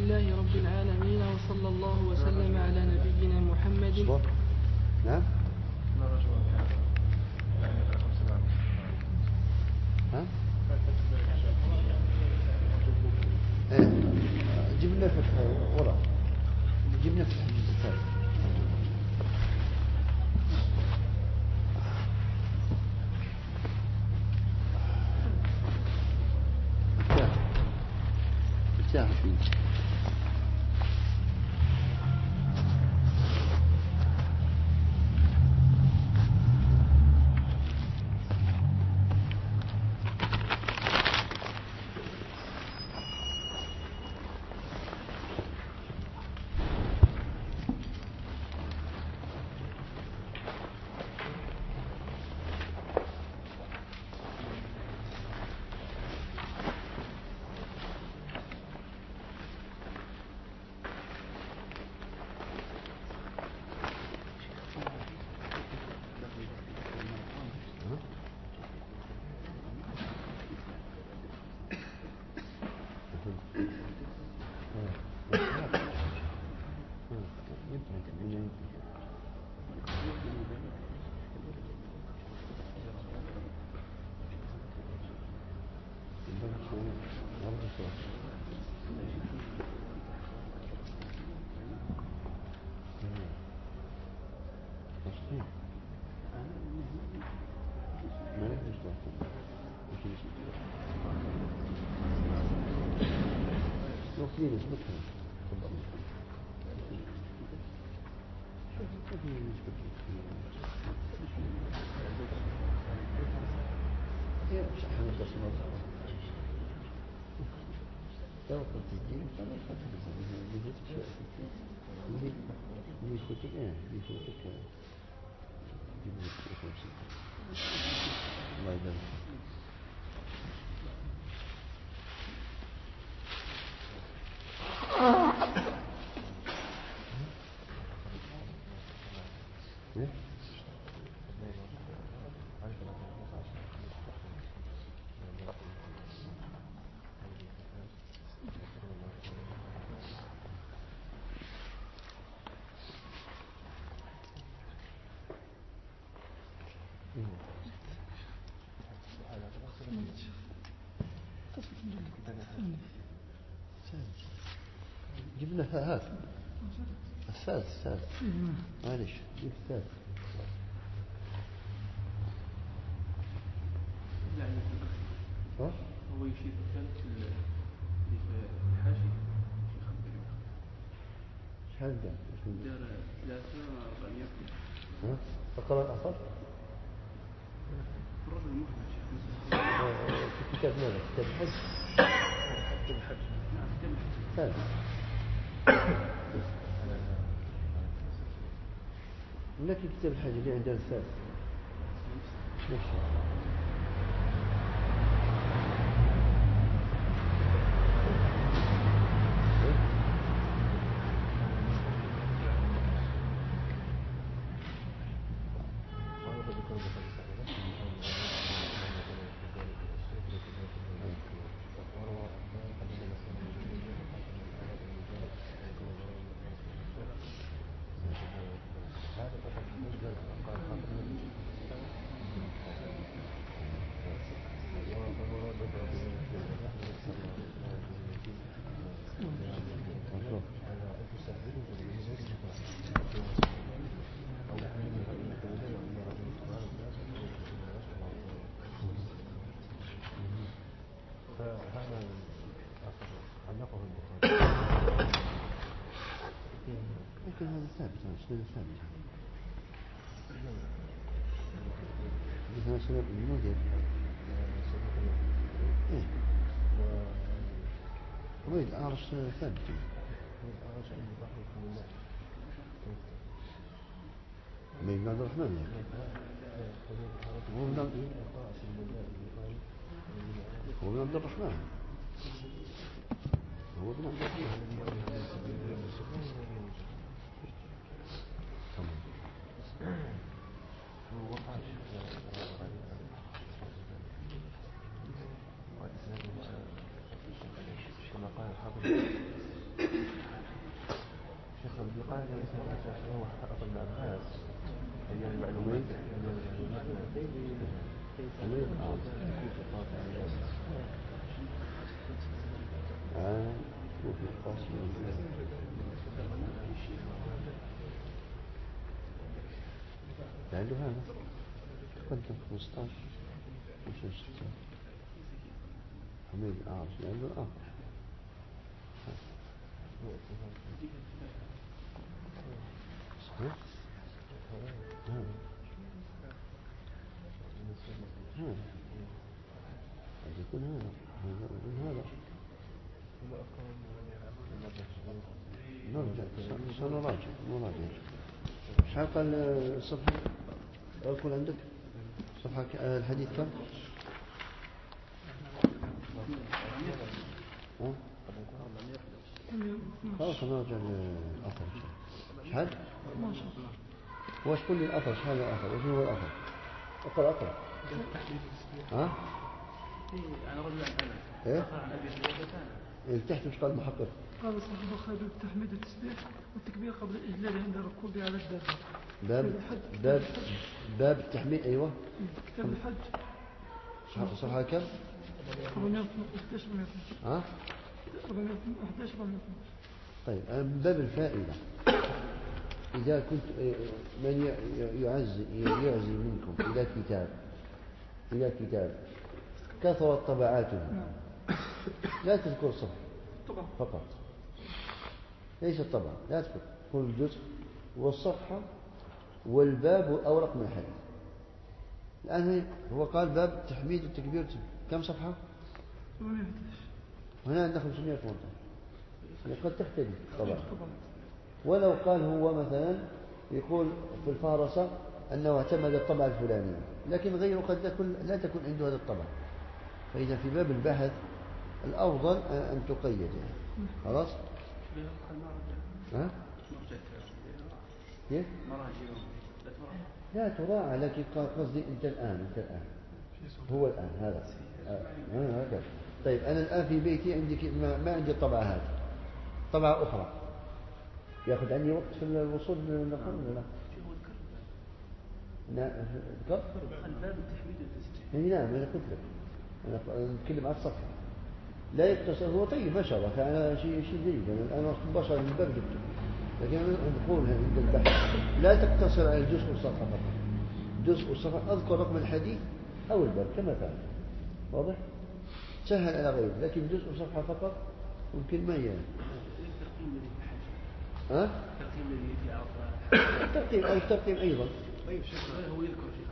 لله رب العالمين، وصلى الله وسلم على نبينا محمد. نعم. جبنا فتح وراء، جبنا فتح الزكاة. جبنا هات السادس معلش جيب السادس. هو يشير الثالث اللي في الحاشي شحال دار؟ دار 3 400. فقرة الأصل في الرجل المفرد في كتاب ماذا؟ كتاب الحج؟ كتاب الحج. نعم كتاب الحج. ثالث. لكن كتاب الحج اللي عندنا الثالث نفسه. هذا ثابت، هذا ثابت. هذا سبب الموجب. إيه. وين الأعرش ثابت. من عبد الرحمن. هو من عبد الرحمن. هو من عبد الرحمن. حميد وفي القاسم عنده هذا تقدم 15 16 حميد الأعرج عنده الآخر صحيح هذا قد يكون هذا نرجع سنراجع ايش قال الصفحة أقول عندك صفحة الحديث كم خلاص نرجع للأثر شحال واش كل لي الأثر شحال الأثر وش هو الأثر أقرأ ها أنا رجل عن إيه تحت مش قال محقق قال صاحب البخاري التحميد والتسبيح والتكبير قبل الإجلال عند الركوب على الدابة باب التحميد أيوة كتاب الحج صفحة كم 411 ها 411 طيب من باب الفائدة إذا كنت من يعزي منكم إلى كتاب كثرت طبعاته لا تذكر الصفحة فقط ليس الطبعة لا تذكر كل جزء والصفحة والباب والأورق من الحديث الآن هو قال باب التحميد والتكبير كم صفحة 411 هنا عندنا 518 قد تختلف طبعا ولو قال هو مثلا يقول في الفهرسة أنه اعتمد الطبعة الفلانية لكن غيره قد لا تكون عنده هذا الطبع فإذا في باب البحث الأفضل أن تقيد يعني. خلاص ها؟ كيف؟ لا تراعى لكن قصدي أنت الآن هو الآن هذا هكذا طيب أنا الآن في بيتي عندي ما عندي الطبعة هذه طبعة أخرى يأخذ عني وقت في الوصول للنقل ولا لا ذكر الباب التحميد والتسبيح نعم أنا قلت لك أنا أتكلم عن الصفحة لا يقتصر هو طيب ما شاء الله فأنا شيء جيد أنا مباشرة من الباب جبته لكن أنا أقول عند البحث لا تقتصر على الجزء والصفحة فقط جزء والصفحة أذكر رقم الحديث أو الباب كما فعل واضح سهل على غيره لكن جزء والصفحة فقط ممكن ما يعني الترقيم الذي في عرفة الترقيم أو الترقيم أيضا طيب شيخ هو يذكر شيخ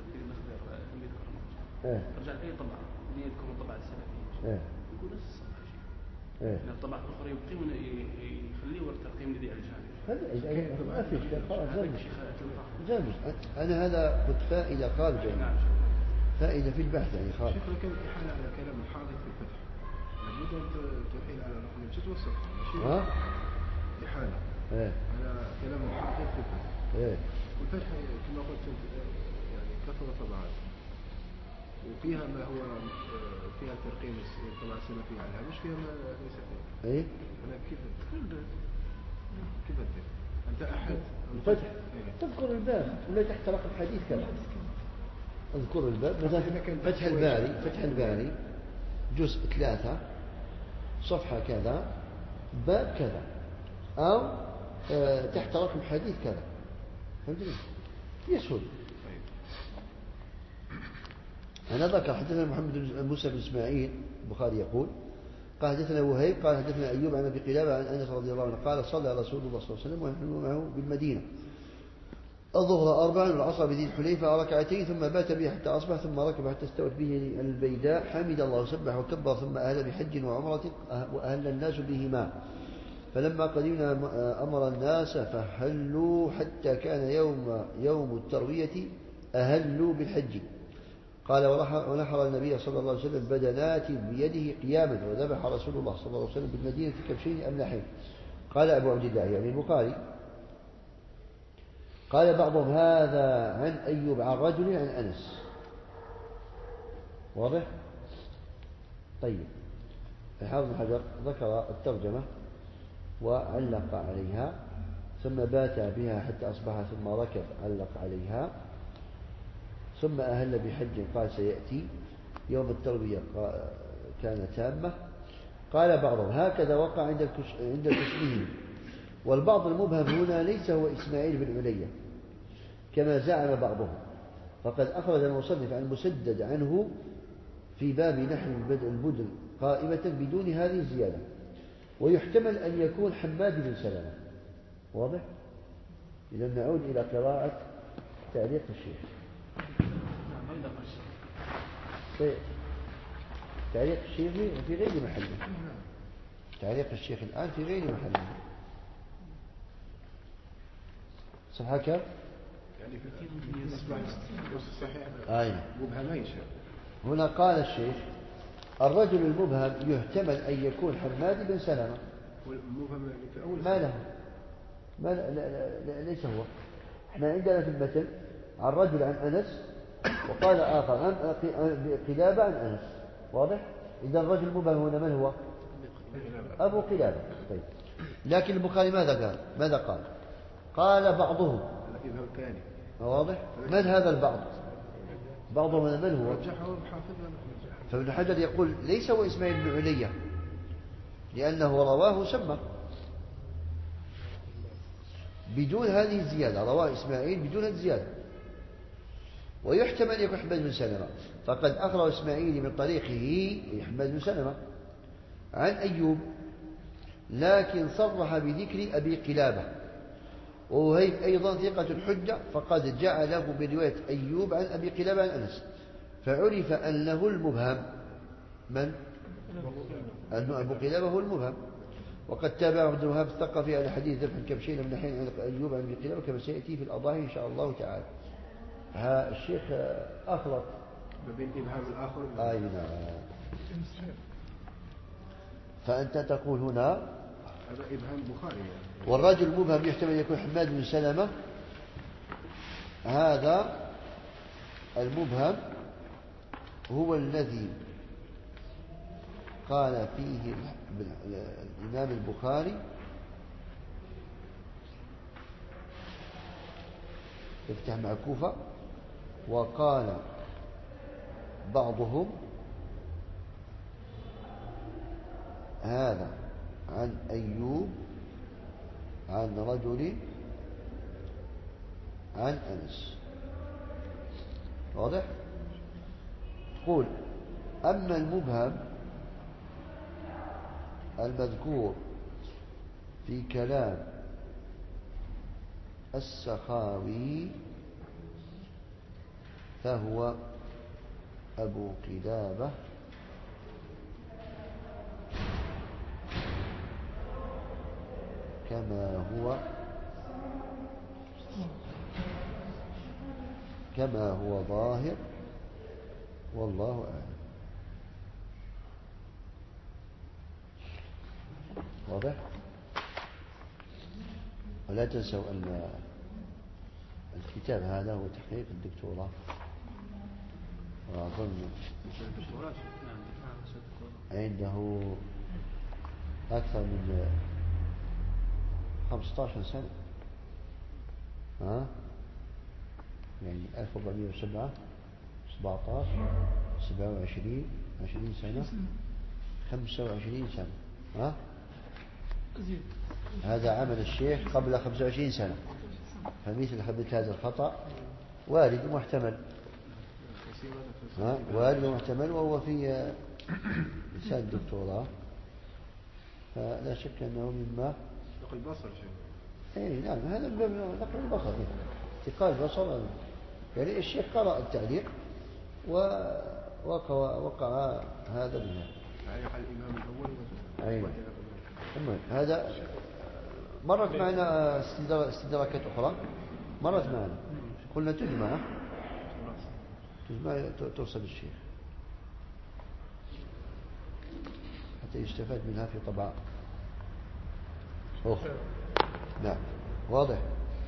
يذكر رجع أي طبعة اللي يذكر الطبعة السلفية يقول نفس الصفحة شيء من الطبعة الأخرى يبقي يخليه والترقيم الذي على الجانب ما في إشكال خلاص جامد أنا هذا قلت فائدة خارجة فائدة في البحث يعني خارج شيخ لو كان إحالة على كلام الحاضر في الفتح لابد أن تحيل على رقم الجزء والصفحة إحالة على كلام الحاضر في الفتح والفتح كما قلت يعني كثر طبعات وفيها ما هو فيها ترقيم الطبعة السلفية على الهامش فيها ما ليس فيها أنا كيف أنت أحد الفتح تذكر الباب ولا تحت رقم حديث كذا اذكر الباب مثلا فتح الباري جزء 3 صفحة كذا باب كذا أو تحت رقم حديث كذا فهمتني يسهل أنا ذكر حدثنا محمد بن موسى بن إسماعيل البخاري يقول قال حدثنا وهيب قال حدثنا أيوب عن أبي قلابة عن أنس رضي الله عنه قال صلى رسول الله صلى الله عليه وسلم ونحن معه بالمدينة الظهر 4 والعصر بذي الحليفة ركعتين ثم بات به حتى أصبح ثم ركب حتى استوت به البيداء حمد الله وسبح وكبر ثم أهل بحج وعمرة وأهل الناس بهما فلما قدمنا أمر الناس فهلوا حتى كان يوم التروية أهلوا بالحج قال ونحر النبي صلى الله عليه وسلم بدنات بيده قياما وذبح رسول الله صلى الله عليه وسلم بالمدينة كبشين أملحين قال أبو عبد الله يعني البخاري قال بعضهم هذا عن أيوب عن رجل عن أنس واضح طيب الحافظ بن حجر ذكر الترجمة وعلق عليها ثم بات بها حتى أصبح ثم ركب علق عليها ثم أهل بحج قال سيأتي يوم التروية كان تامة. قال بعضهم هكذا وقع عند الكشمي. والبعض المبهم هنا ليس هو إسماعيل بن علية كما زعم بعضهم، فقد أخرج المصنف عن مسدد عنه في باب نحو البدل قائمة بدون هذه الزيادة. ويحتمل أن يكون حماد بن سلمة. واضح؟ إذا نعود إلى قراءة تعليق الشيخ. تعليق الشيخ في غير محله. تعليق الشيخ الآن في غير محله. صحيح كم؟ يعني في الصحيح مبهمين شيخ. هنا قال الشيخ الرجل المبهم يحتمل أن يكون حماد بن سلمة. والمبهم في أول ما له، ما لا ليس هو. احنا عندنا في المثل عن رجل عن أنس، وقال آخر عن قلابة عن أنس. واضح؟ إذا الرجل المبهم هنا من هو؟ أبو قلابة. طيب. لكن البخاري ماذا قال؟ قال بعضهم. واضح؟ من هذا البعض؟ بعضهم من هو؟ فابن حجر يقول ليس هو إسماعيل بن علية لأنه رواه سمى بدون هذه الزيادة، رواه إسماعيل بدون هذه الزيادة. ويحتمل يكون حماد بن سلمة، فقد أخرج إسماعيل من طريقه حماد بن سلمة عن أيوب، لكن صرح بذكر أبي قلابة. ووهيب أيضا ثقة حجة، فقد جعله برواية أيوب عن أبي قلابة عن أنس، فعرف أنه المبهم. من؟ أنه أبو قلابة هو المبهم. وقد تابعه ابن وهاب الثقفي على حديث ذبح الكبشين من حين عن أيوب عن أبي قلابة كما سيأتي في الأضاحي إن شاء الله تعالى. الشيخ أخلط بين إبهام الآخر. أي نعم. فأنت تقول هنا هذا إبهام بخاري. والرجل المبهم يحتمل يكون حماد بن سلمة. هذا المبهم هو الذي قال فيه الإمام البخاري يفتح مع كوفة، وقال بعضهم هذا عن أيوب عن رجل عن أنس. واضح؟ تقول أما المبهم المذكور في كلام السخاوي فهو أبو قلابة كما هو ظاهر، والله أعلم. واضح؟ ولا تنسوا أن الكتاب هذا هو تحقيق الدكتوراه، وأظن عنده أكثر من 15 سنة. يعني 1407 17 27 20 سنة 25 سنة. هذا عمل الشيخ قبل 25 سنة، فمثل هذا الخطأ وارد ومحتمل. وارد ومحتمل، وهو في لسان الدكتوراه، فلا شك أنه مما نقل بصر شيء. اي نعم، هذا من باب نقل البصر، انتقال البصر. يعني الشيخ قرأ التعليق ووقع هذا منه. تعليق الإمام الأول. أيوة. هذا مرت معنا استدراكات أخرى، مرت معنا قلنا تجمع ترسل الشيخ حتى يستفاد منها في طبعاء أخرى. نعم، واضح.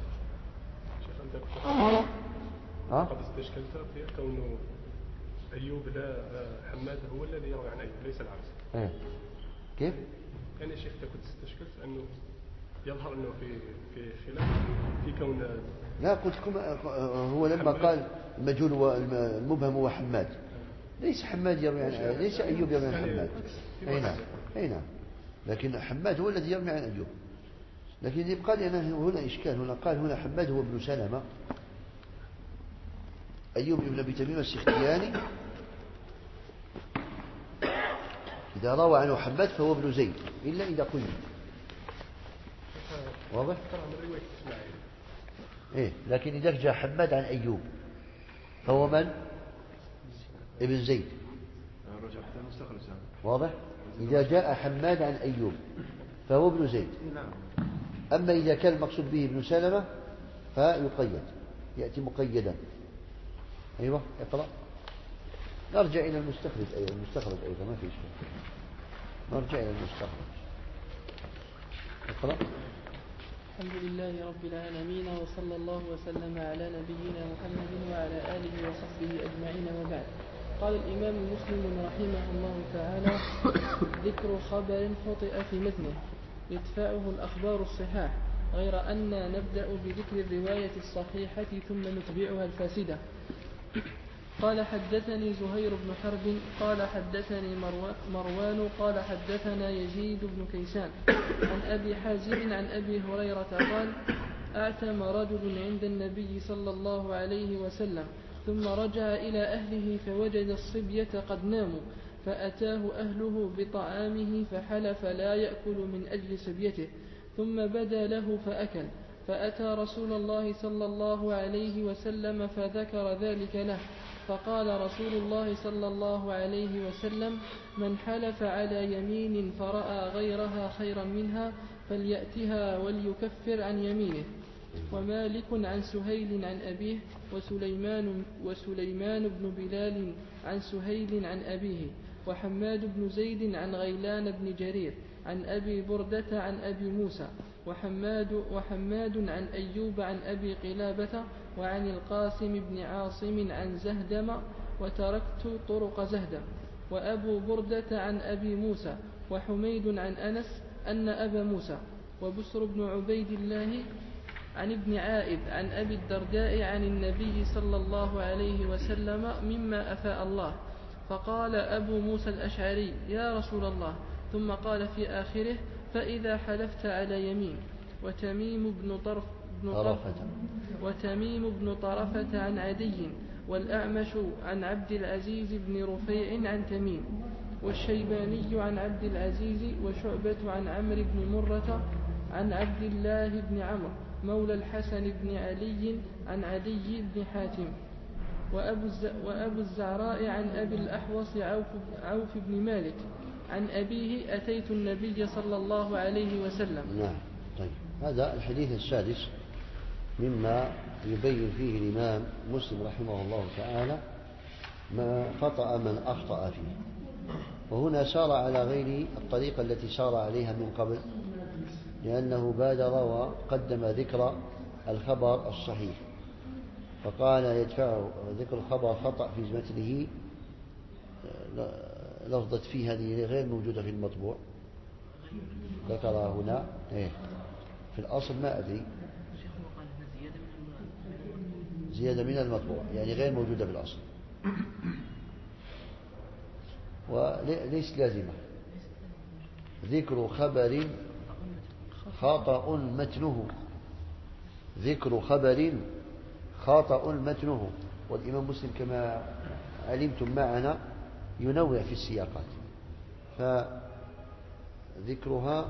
قد استشكلت في كون أيوب لا حماد هو الذي يروي عن أيوب ليس العكس. كيف؟ يعني شيخ كنت استشكلت أنه يظهر أنه في خلاف في كون. لا، قلت لكم هو لما قال المجهول والمبهم هو حماد، ليس حماد يروي عن ليس أيوب يروي عن حماد. أي نعم. لكن حماد هو الذي يروي عن أيوب. لكن يبقى لنا هنا إشكال. هنا قال هنا حماد هو ابن سلمة. أيوب ابن أبي تميم السختياني إذا روى عنه حماد فهو ابن زيد إلا إذا قيل. واضح؟ إيه. لكن إذا جاء حماد عن أيوب فهو من؟ ابن زيد. واضح؟ إذا جاء حماد عن أيوب فهو ابن زيد. أما إذا كان المقصود به ابن سلمة فيقيد، يأتي مقيدا. أيوة اقرأ. نرجع إلى المستخرج أيضا ما في إشكال. نرجع إلى المستخرج. اقرأ. الحمد لله رب العالمين وصلى الله وسلم على نبينا محمد وعلى آله وصحبه أجمعين وبعد. قال الإمام مسلم رحمه الله تعالى: ذكر خبر خطئ في متنه يدفعه الأخبار الصحاح، غير أن نبدأ بذكر الرواية الصحيحة ثم نتبعها الفاسدة. قال: حدثني زهير بن حرب قال حدثني مروان قال حدثنا يزيد بن كيسان عن أبي حازم عن أبي هريرة قال: أعتم رجل عند النبي صلى الله عليه وسلم ثم رجع إلى أهله فوجد الصبية قد ناموا، فأتاه أهله بطعامه فحلف لا يأكل من أجل صبيته، ثم بدا له فأكل، فأتى رسول الله صلى الله عليه وسلم فذكر ذلك له، فقال رسول الله صلى الله عليه وسلم: من حلف على يمين فرأى غيرها خيرا منها فليأتها وليكفر عن يمينه. ومالك عن سهيل عن أبيه وسليمان بن بلال عن سهيل عن أبيه وحماد بن زيد عن غيلان بن جرير عن أبي بردة عن أبي موسى وحماد عن أيوب عن أبي قلابة وعن القاسم بن عاصم عن زهدم وتركت طرق زهدم. وأبو بردة عن أبي موسى وحميد عن أنس أن أبا موسى وبسر بن عبيد الله عن ابن عائذ عن أبي الدرداء عن النبي صلى الله عليه وسلم مما أفاء الله. فقال أبو موسى الأشعري: يا رسول الله، ثم قال في آخره: فإذا حلفت على يمين. وتميم بن طرفة عن عدي والأعمش عن عبد العزيز بن رفيع عن تميم والشيباني عن عبد العزيز وشعبة عن عمرو بن مرة عن عبد الله بن عمرو مولى الحسن بن علي عن عدي بن حاتم. وأبو الزعراء عن أبي الأحوص عوف بن مالك عن أبيه: أتيت النبي صلى الله عليه وسلم. نعم. طيب، هذا الحديث السادس مما يبين فيه الإمام مسلم رحمه الله تعالى ما خطأ من أخطأ فيه، وهنا سار على غير الطريقة التي سار عليها من قبل، لأنه بادر وقدم ذكر الخبر الصحيح، فقال يدفع ذكر الخبر خطأ في متنه لفظة فيه هذه غير موجودة في المطبوع، ذكرها هنا في الأصل ما أدري، زيادة من المطبوع يعني غير موجودة في الأصل وليس لازمة. ذكر خبر خطأ متنه، ذكر خبر خطأ متنه. والإمام مسلم كما علمتم معنا ينوع في السياقات، فذكرها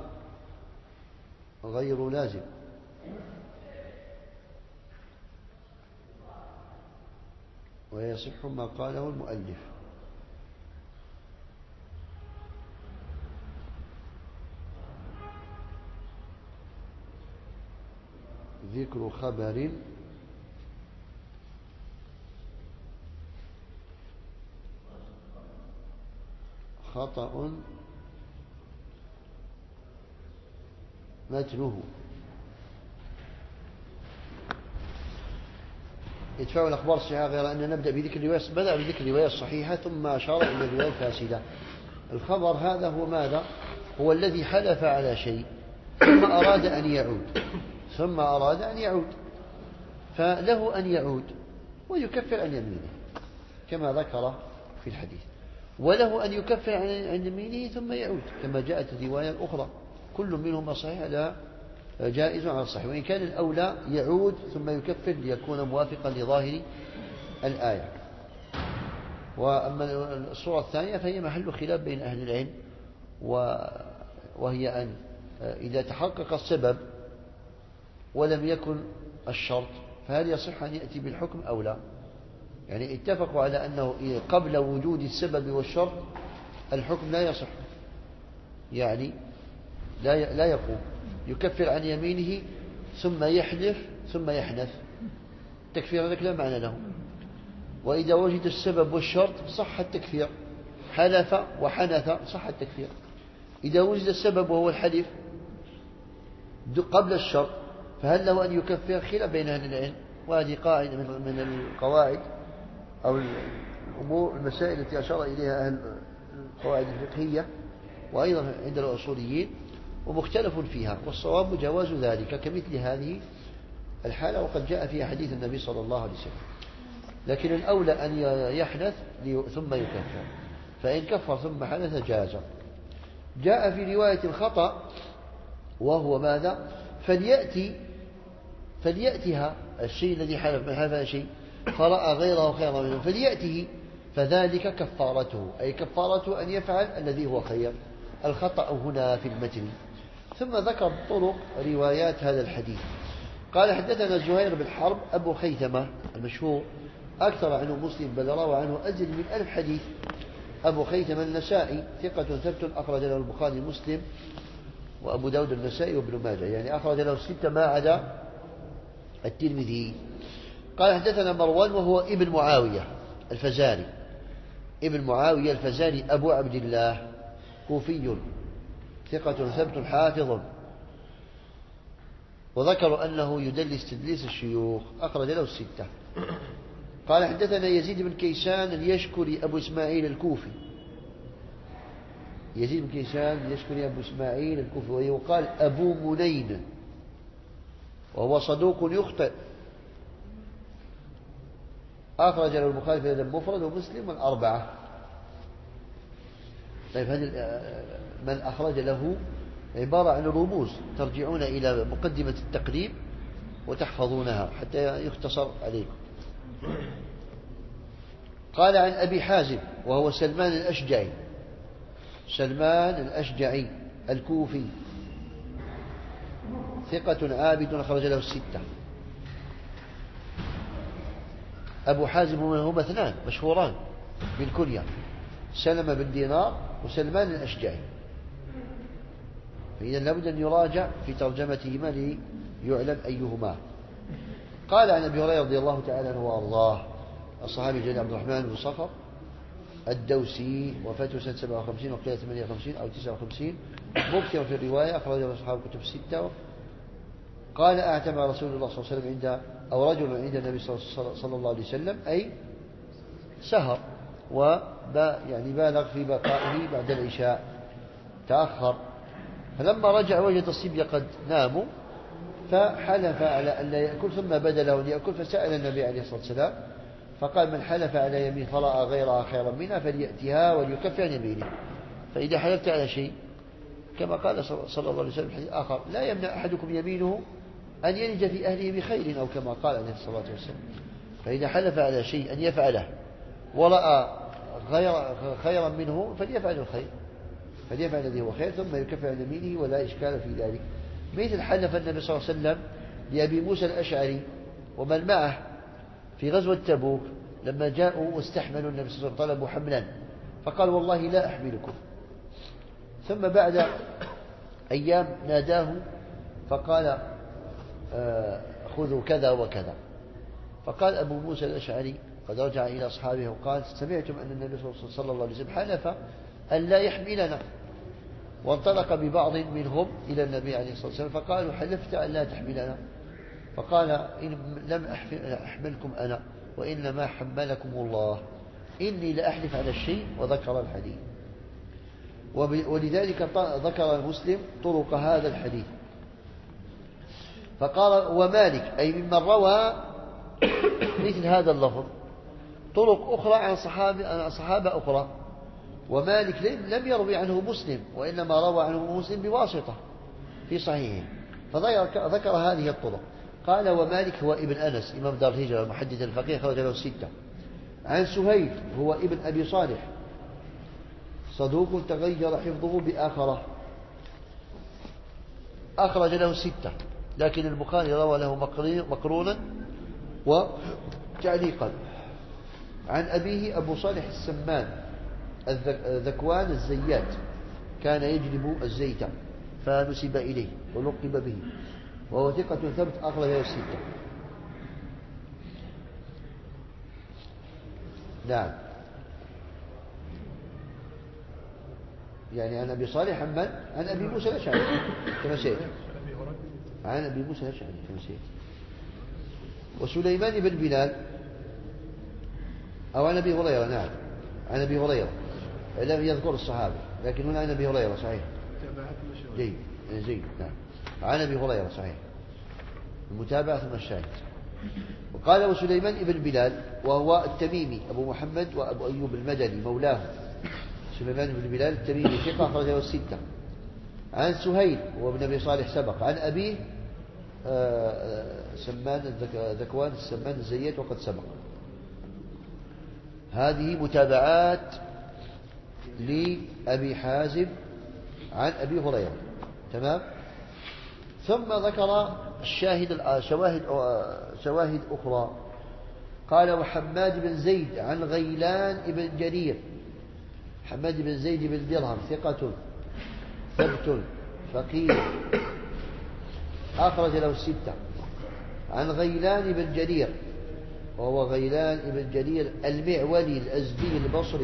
غير لازم. ويصح ما قاله المؤلف. ذكر خبر خطأ متنه. يدفع الأخبار الصحيحة، غير أن نبدأ بذكر الرواية، بدأ بذكر الرواية الصحيحة ثم أشار إلى الرواية الفاسدة. الخبر هذا هو ماذا؟ هو الذي حلف على شيء ثم أراد أن يعود فله أن يعود ويكفر عن يمينه، كما ذكر في الحديث. وله أن يكفر عن يمينه ثم يعود كما جاءت الرواية الأخرى، كل منهما صحيح لا جائز على الصحيح، وإن كان الأولى يعود ثم يكفر ليكون موافقا لظاهر الآية. وأما الصورة الثانية فهي محل خلاف بين أهل العلم، وهي أن إذا تحقق السبب ولم يكن الشرط فهل يصح أن يأتي بالحكم أو لا؟ يعني اتفقوا على أنه قبل وجود السبب والشرط الحكم لا يصح، يعني لا يقوم، يكفر عن يمينه ثم يحلف ثم يحنث، التكفير هذا لا معنى له. وإذا وجد السبب والشرط صح التكفير، حلف وحنث صح التكفير. إذا وجد السبب وهو الحلف قبل الشرط فهل له أن يكفر؟ خلاف بين أهل العلم، وهذه قاعدة من القواعد أو الأمور المسائل التي أشار إليها أهل القواعد الفقهية وأيضا عند الأصوليين، ومختلف فيها، والصواب جواز ذلك كمثل هذه الحالة، وقد جاء فيها حديث النبي صلى الله عليه وسلم. لكن الأولى أن يحنث ثم يكفر، فإن كفر ثم حنث جاز. جاء في رواية الخطأ وهو ماذا؟ فليأتها الشيء الذي حلف من حلف شيء فرأى غيره خيرا منه فليأته، فذلك كفارته، أي كفارته أن يفعل الذي هو خير. الخطأ هنا في المتن. ثم ذكر طرق روايات هذا الحديث. قال حدثنا زهير بن حرب أبو خيثمة المشهور، أكثر عنه مسلم بل روى عنه أزيد من 1000 حديث. أبو خيثمة النسائي ثقة ثبت، أخرج له البخاري مسلم وأبو داود النسائي وابن ماجه، يعني أخرج له 6 ما عدا الترمذي. قال حدثنا مروان وهو ابن معاوية الفزاري، ابن معاوية الفزاري أبو عبد الله، كوفي ثقة ثبت حافظ، وذكروا أنه يدلس تدليس الشيوخ، أخرج له 6. قال حدثنا يزيد بن كيسان اليشكري أبو إسماعيل الكوفي، يزيد بن كيسان اليشكري أبو إسماعيل الكوفي، ويقال أبو منين، وهو صدوق يخطئ، أخرج له البخاري في المفرد ومسلم والأربعة. طيب هذا من أخرج له عبارة عن رموز ترجعون إلى مقدمة التقريب وتحفظونها حتى يختصر عليكم. قال عن أبي حازم وهو سلمان الأشجعي، سلمان الأشجعي الكوفي ثقة عابد، أخرج له 6. أبو حازم هما 2 مشهوران بالكنية، سلمة بن دينار وسلمان الأشجعي، فإذا لابد أن يراجع في ترجمتهما ليعلم أيهما. قال عن أبي هريرة رضي الله تعالى عنه وأرضاه، الصحابي الجليل عبد الرحمن بن صخر الدوسي، وفاته سنة 57 وقيل 58 أو 59، مكثر في الرواية، أخرجه أصحاب الكتب 6. قال أعتمر رسول الله صلى الله عليه وسلم عند أو رجل عند النبي صلى الله عليه وسلم، أي سهر يعني بالغ في بقائه بعد العشاء، تأخر، فلما رجع وجد الصبي قد ناموا، فحلف على أن لا يأكل، ثم بدا له أن يأكل، فسأل النبي عليه الصلاة والسلام فقال من حلف على يمين فرأى غيرها خيرا منها فليأتها وليكفر عن يمينه. فإذا حلفت على شيء كما قال صلى الله عليه وسلم في حديث آخر لا يمنع أحدكم يمينه أن يلج في أهله بخير، أو كما قال عليه الصلاة والسلام. فإذا حلف على شيء أن يفعله ورأى خيرا منه فليفعل الخير، فليفعل الذي هو خير ثم يكفر عن يمينه ولا إشكال في ذلك. مثل حلف النبي صلى الله عليه وسلم لأبي موسى الأشعري ومن معه في غزوة تبوك لما جاءوا واستحملوا النبي صلى الله عليه وسلم طلبوا حملا، فقال والله لا أحملكم، ثم بعد أيام ناداه فقال خذوا كذا وكذا، فقال أبو موسى الأشعري قد رجع إلى أصحابه وقال سمعتم أن النبي صلى الله عليه وسلم حلف أن لا يحملنا، وانطلق ببعض منهم إلى النبي عليه الصلاة والسلام فقالوا حلفت أن لا تحملنا، فقال إن لم أحملكم أنا وإنما حملكم الله، إني لأحلف على الشيء، وذكر الحديث. ولذلك ذكر مسلم طرق هذا الحديث. فقال ومالك أي ممن روى مثل هذا اللفظ، طرق أخرى عن صحابة أخرى. ومالك لم يروي عنه مسلم، وإنما روى عنه مسلم بواسطة في صحيحه، فذكر هذه الطرق. قال ومالك هو ابن أنس إمام دار الهجرة المحدث الفقيه خرج له 6. عن سهيل هو ابن أبي صالح صدوق تغير حفظه بآخره، أخرج له 6، لكن البخاري روى له مقرونا وتعليقا. عن أبيه أبو صالح السمان ذكوان الزيات كان يجلب الزيت فنسب إليه ولقب به، وهو ثقة ثبت أخرج له 6. نعم. يعني عن أبي صالح عن أبي موسى الأشعري كما سيأتي، عن أبي موسى الأشعري كما سيأتي. وسليمان بن بلال أو عن أبي هريرة. نعم عن أبي هريرة، لم يذكر الصحابة، لكن هنا عن أبي هريرة صحيح. جيد. نعم عن أبي هريرة صحيح، المتابعة ثم الشاهد. وقال وسليمان بن بلال وهو التميمي أبو محمد وأبو أيوب المدني مولاه، سليمان بن بلال التميمي ثقة أخرجه 6. عن سهيل هو ابن أبي صالح سبق. عن أبيه سمان ذكوان السمان الزيات وقد سبق. هذه متابعات لأبي حازم عن أبي هريرة. تمام. ثم ذكر شواهد أخرى. قال وحماد بن زيد عن غيلان بن جرير. حماد بن زيد بن درهم ثقة ثبت فقيه أخرج له 6. عن غيلان بن جرير وهو غيلان بن جرير المعولي الأزدي البصري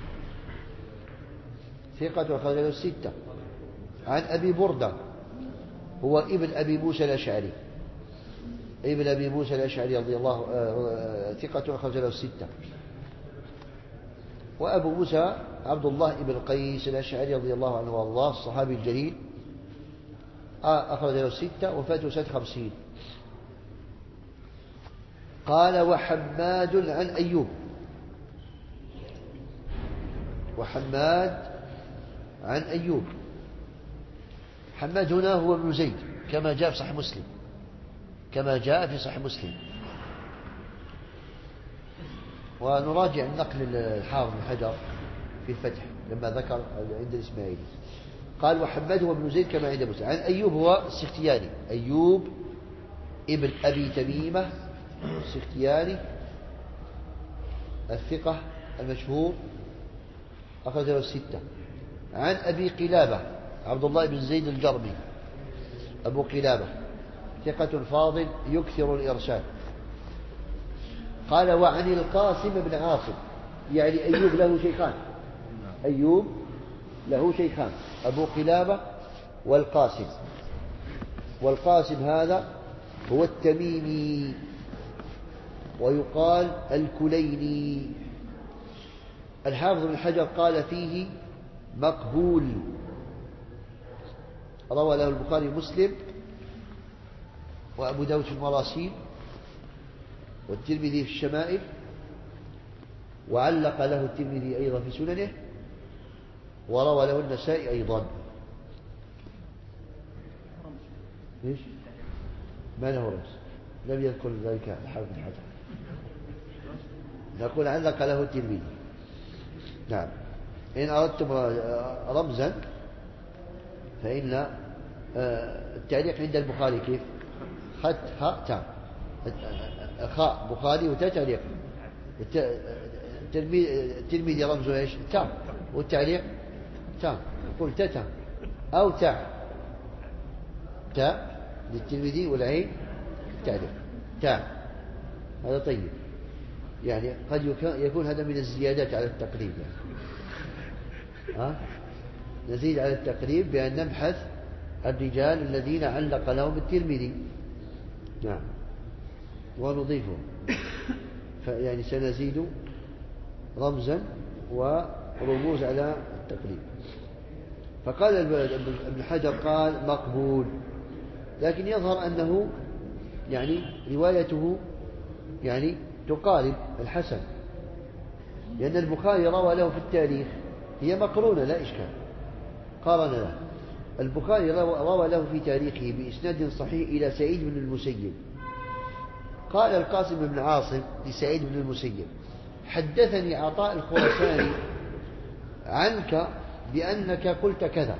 ثقة أخرج له 6. عن أبي بردة هو ابن أبي موسى الأشعري، ابن أبي موسى الأشعري رضي الله ثقة أخرج له 6. وأبو موسى عبد الله بن قيس الأشعري رضي الله عنه وارضاه الصحابي الجليل أخرج له 6 وفاته سنة 50. قال وحماد عن أيوب. وحماد عن أيوب. حماد هنا هو ابن زيد كما جاء في صحيح مسلم، كما جاء في صحيح مسلم. ونراجع النقل الحافظ بن حجر في الفتح لما ذكر عند الإسماعيلي. قال وحماد هو ابن زيد كما عند مسلم. عن أيوب هو السختياني، أيوب ابن أبي تميمة السختياني الثقة المشهور أخرج له 6. عن أبي قلابة عبد الله بن زيد الجرمي أبو قلابة ثقة فاضل يكثر الإرسال. قال وعن القاسم بن عاصم، يعني أيوب له شيخان، أيوب له شيخان أبو قلابة والقاسم. والقاسم هذا هو التميمي ويقال الكليني. الحافظ بن حجر قال فيه مقبول، روى له البخاري مسلم وأبو داود في المراسيل والترمذي في الشمائل، وعلق له الترمذي أيضا في سننه، وروى له النسائي أيضا. إيش؟ ما له رمز، لم يذكر ذلك الحافظ بن حجر، نقول علق له الترمذي. نعم. إن أردتم رمزا فإن التعليق عند البخاري كيف؟ خط هاء تاء، خاء بخاري وتاء تعليق. الترمذي رمزه ايش؟ تاء، والتعليق تاء، قل تاء أو تاء، تاء للترمذي والعين التعليق تاء. هذا طيب، يعني قد يكون هذا من الزيادات على التقريب، يعني نزيد على التقريب بأن نبحث الرجال الذين علق لهم الترمذي، نعم، ونضيفهم، يعني سنزيد رمزا ورموز على التقريب. فقال ابن حجر قال مقبول، لكن يظهر أنه يعني روايته يعني تقارب الحسن، لأن البخاري روى له في التاريخ، هي مقرونة لا إشكال، قارن له. البخاري روى له في تاريخه بإسناد صحيح إلى سعيد بن المسيب. قال القاسم بن عاصم لسعيد بن المسيب: حدثني عطاء الخراساني عنك بأنك قلت كذا،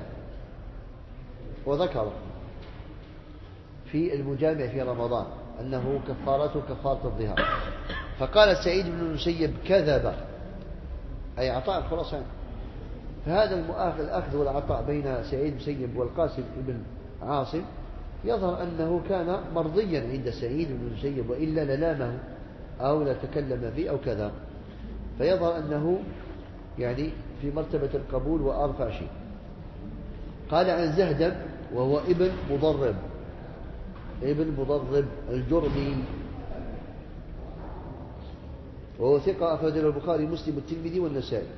وذكر في المجامع في رمضان أنه كفارته كفارة الظهار. فقال سعيد بن المسيب: كذب، أي عطاء الخراساني. فهذا الأخذ والعطاء بين سعيد بن المسيب والقاسم بن عاصم يظهر أنه كان مرضيا عند سعيد بن المسيب، وإلا للامه أو لتكلم فيه أو كذا. فيظهر أنه يعني في مرتبة القبول وأرفع شيء. قال عن زهدم وهو ابن مضرب الجرمي، وهو ثقة أخرج له البخاري مسلم والترمذي والنسائي.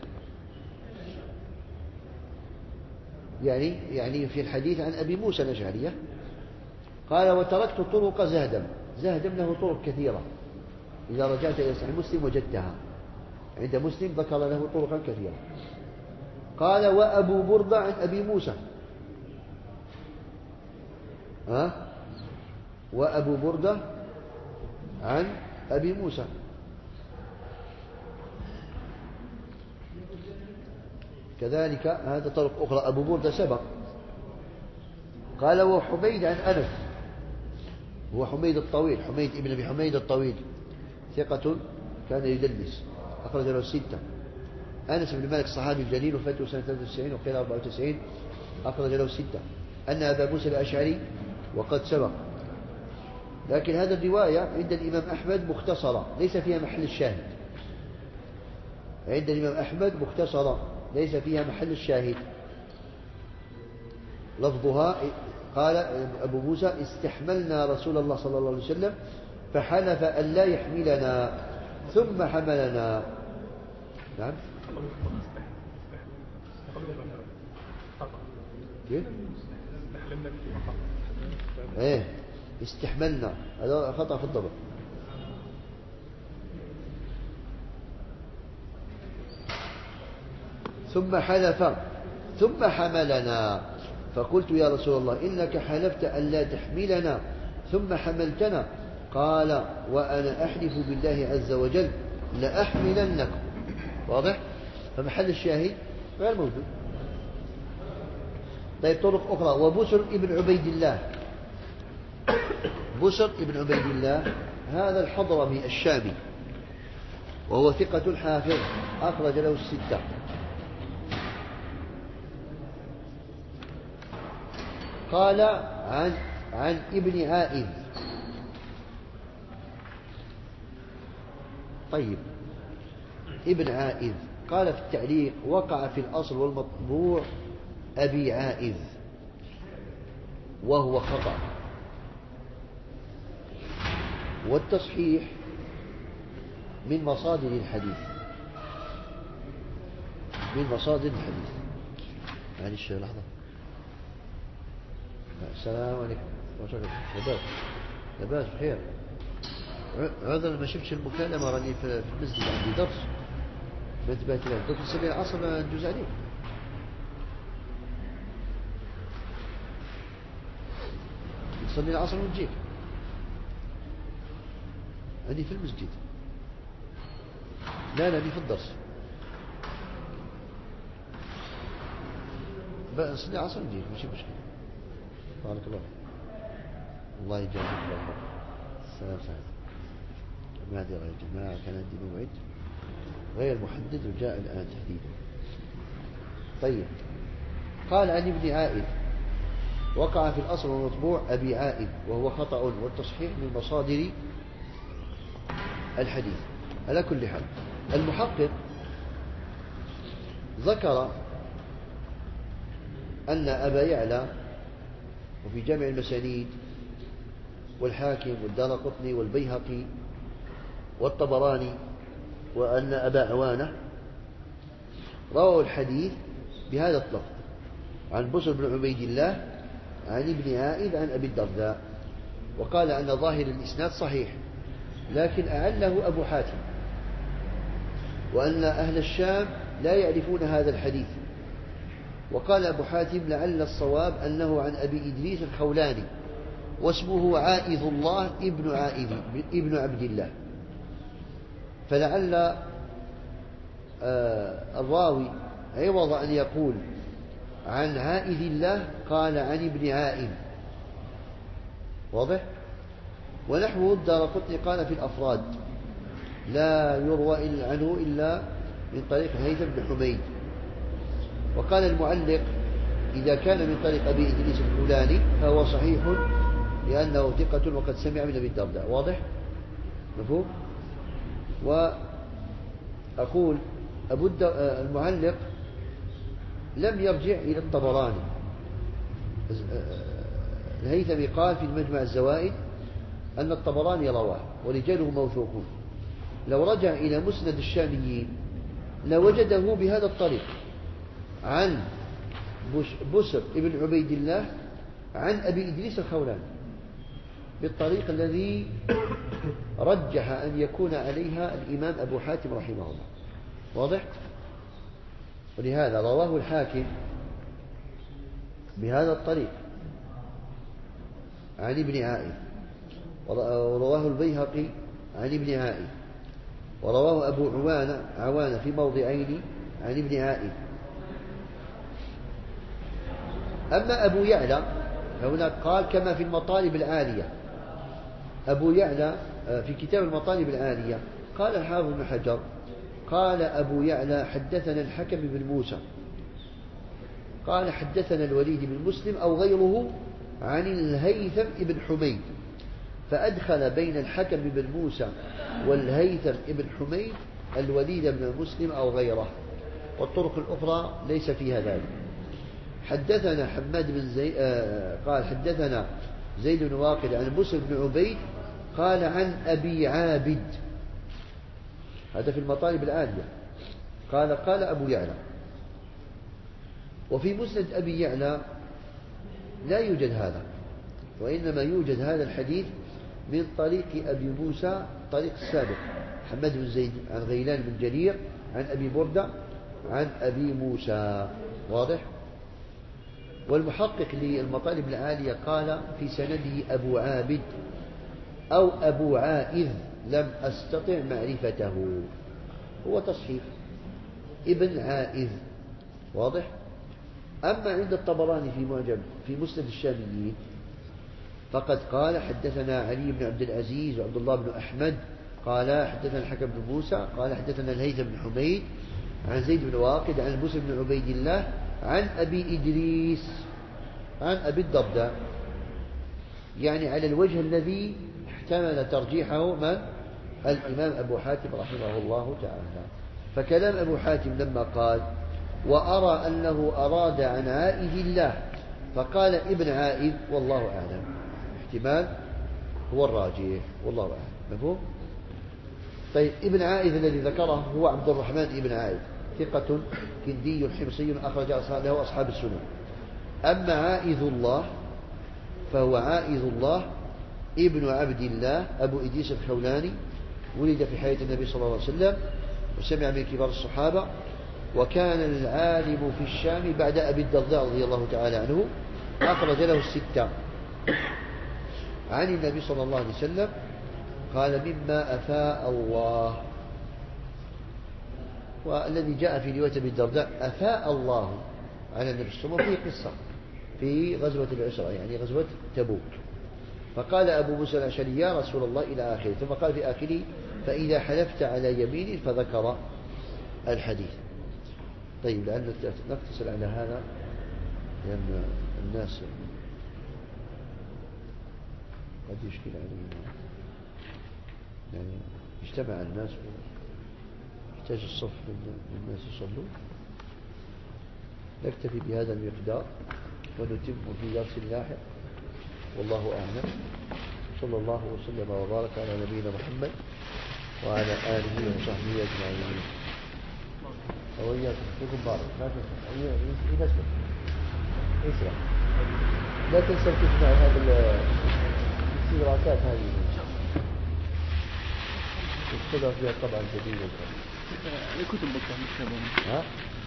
يعني في الحديث عن أبي موسى الأشعري. قال: وتركت طرق زهدم له طرق كثيرة، إذا رجعت إلى صحيح مسلم وجدتها، عند مسلم ذكر له طرقا كثيرة. قال: وأبو بردة عن أبي موسى، وأبو بردة عن أبي موسى. كذلك هذا طرق أخرى، أبو بردة سبق. قال: وحميد عن أنس، هو حميد الطويل، حميد ابن أبي حميد الطويل، ثقة كان يدلس، أخرج له 6. أنس بن مالك الصحابي الجليل، وفاته سنة 93 وقيل 94، أخرج له 6. أن أبا موسى الأشعري وقد سبق، لكن هذا الرواية عند الإمام أحمد مختصرة ليس فيها محل الشاهد. عند الإمام أحمد مختصرة ليس فيها محل الشاهد. لفظها: قال أبو موسى: استحملنا رسول الله صلى الله عليه وسلم فحلف أن لا يحملنا ثم حملنا. نعم. ايه استحملنا، هذا خطأ في الضبط. ثم حلف ثم حملنا، فقلت: يا رسول الله إنك حلفت أن لا تحملنا ثم حملتنا. قال: وأنا أحلف بالله عز وجل لأحملنكم. واضح؟ فمحل الشاهد غير موجود. طيب، طرق أخرى. وبسر ابن عبيد الله، بسر ابن عبيد الله هذا الحضرمي الشامي، وهو ثقة حافظ، أخرج له 6. قال عن ابن عائذ. طيب، ابن عائذ قال في التعليق: وقع في الأصل والمطبوع أبي عائذ، وهو خطأ. والتصحيح من مصادر الحديث، معلش لحظة. السلام عليكم. لباس بخير. عذرا ما شفتش المكالمة، راني في المسجد عندي درس، ما انتبهت له. قلت نصلي العصر ما ندوز عليك. نصلي العصر ونجيك، عندي في المسجد. لا في الدرس. نصلي العصر ونجيك، ماشي مشكلة. بارك الله، الله يجازيك الله خير. السلام عليكم. ماذا يا جماعة، كان عندي موعد غير محدد وجاء الآن تحديدا. طيب، قال عن ابن عائذ: وقع في الأصل والمطبوع أبي عائذ، وهو خطأ، والتصحيح من مصادر الحديث. على كل حال، المحقق ذكر أن أبا يعلى، وفي جامع المسانيد، والحاكم والدارقطني والبيهقي والطبراني، وأن أبا عوانة رووا الحديث بهذا اللفظ عن بسر بن عبيد الله عن ابن عائذ عن أبي الدرداء. وقال أن ظاهر الإسناد صحيح، لكن أعله أبو حاتم، وأن أهل الشام لا يعرفون هذا الحديث. وقال أبو حاتم لعل الصواب أنه عن أبي إدريس الخولاني واسمه عائذ الله ابن عبد الله، فلعل الراوي عوض أن يقول عن عائذ الله قال عن ابن عائذ، واضح؟ ونحوه الدارقطني قال في الأفراد لا يروى عنه إلا من طريق هيثم بن حميد. وقال المعلق إذا كان من طريق أبي إدريس الخولاني فهو صحيح لأنه ثقة وقد سمع من أبي الدرداء، واضح؟ مفهوم؟ وأقول المعلق لم يرجع إلى الطبراني. الهيثمي قال في مجمع الزوائد أن الطبراني رواه ورجاله موثوقون. لو رجع إلى مسند الشاميين لوجده بهذا الطريق عن بسر ابن عبيد الله عن أبي إدريس الخولاني بالطريق الذي رجح أن يكون عليها الإمام أبو حاتم رحمه الله، واضح؟ ولهذا رواه الحاكم بهذا الطريق عن ابن عائذ، ورواه البيهقي عن ابن عائذ، ورواه أبو عوانة في موضعين عن ابن عائذ. أما أبو يعلى فهنا قال كما في المطالب العالية. أبو يعلى في كتاب المطالب العالية قال الحافظ بن حجر قال أبو يعلى حدثنا الحكم بن موسى قال حدثنا الوليد بن مسلم أو غيره عن الهيثم بن حميد، فأدخل بين الحكم بن موسى والهيثم بن حميد الوليد بن مسلم أو غيره، والطرق الأخرى ليس فيها ذلك. حدثنا حماد بن زيد قال حدثنا زيد بن واقد عن بسر بن عبيد قال عن أبي عابد، هذا في المطالب العالية. قال أبو يعلى. وفي مسند أبي يعلى لا يوجد هذا، وإنما يوجد هذا الحديث من طريق أبي موسى طريق السابق حماد بن زيد عن غيلان بن جرير عن أبي بردة عن أبي موسى، واضح؟ والمحقق للمطالب العالية قال في سنده أبو عابد أو أبو عائذ لم أستطع معرفته، هو تصحيف ابن عائذ، واضح؟ أما عند الطبراني في مسند الشاميين فقد قال حدثنا علي بن عبد العزيز وعبد الله بن أحمد قال حدثنا الحكم بن موسى قال حدثنا الهيثم بن حميد عن زيد بن واقد عن بسر بن عبيد الله عن أبي إدريس عن أبي الدرداء، يعني على الوجه الذي احتمل ترجيحه من الإمام أبو حاتم رحمه الله تعالى. فكلام أبو حاتم لما قال وأرى أنه أراد عن عائذ الله فقال ابن عائذ والله أعلم، احتمال هو الراجح والله أعلم، مفهوم؟ طيب ابن عائذ الذي ذكره هو عبد الرحمن ابن عائذ ثقة كندي حمصي أخرج له أصحاب السنن. أما عائذ الله فهو عائذ الله ابن عبد الله أبو إدريس الخولاني، ولد في حياة النبي صلى الله عليه وسلم وسمع من كبار الصحابة، وكان العالم في الشام بعد أبي الدرداء رضي الله تعالى عنه، أخرج له الستة عن النبي صلى الله عليه وسلم. قال مما أفاء الله، والذي جاء في رواية أبي الدرداء أفاء الله على النبي صلى الله عليه وسلم، فيه قصة في غزوة العسرة يعني غزوة تبوك. فقال أبو موسى الأشعري يا رسول الله إلى آخره، ثم قال في آخره فإذا حلفت على يمين، فذكر الحديث. طيب لأن نقتصر على هذا لأن الناس قد يشكل عليهم، يعني اجتمع الناس يحتاج الصف الناس يصلون. نكتفي بهذا المقدار ونتم في درس لاحق، والله أعلم. صلى الله وسلم وبارك على نبينا محمد وعلى آله وصحبه أجمعين. وإياكم فيكم بارك. لا تنسى اسرع، لا تنسى تسمع هذا الاستدراكات هذه، تستدرك فيها طبعا جديد. الكتب بكتب مكتبهم. ها؟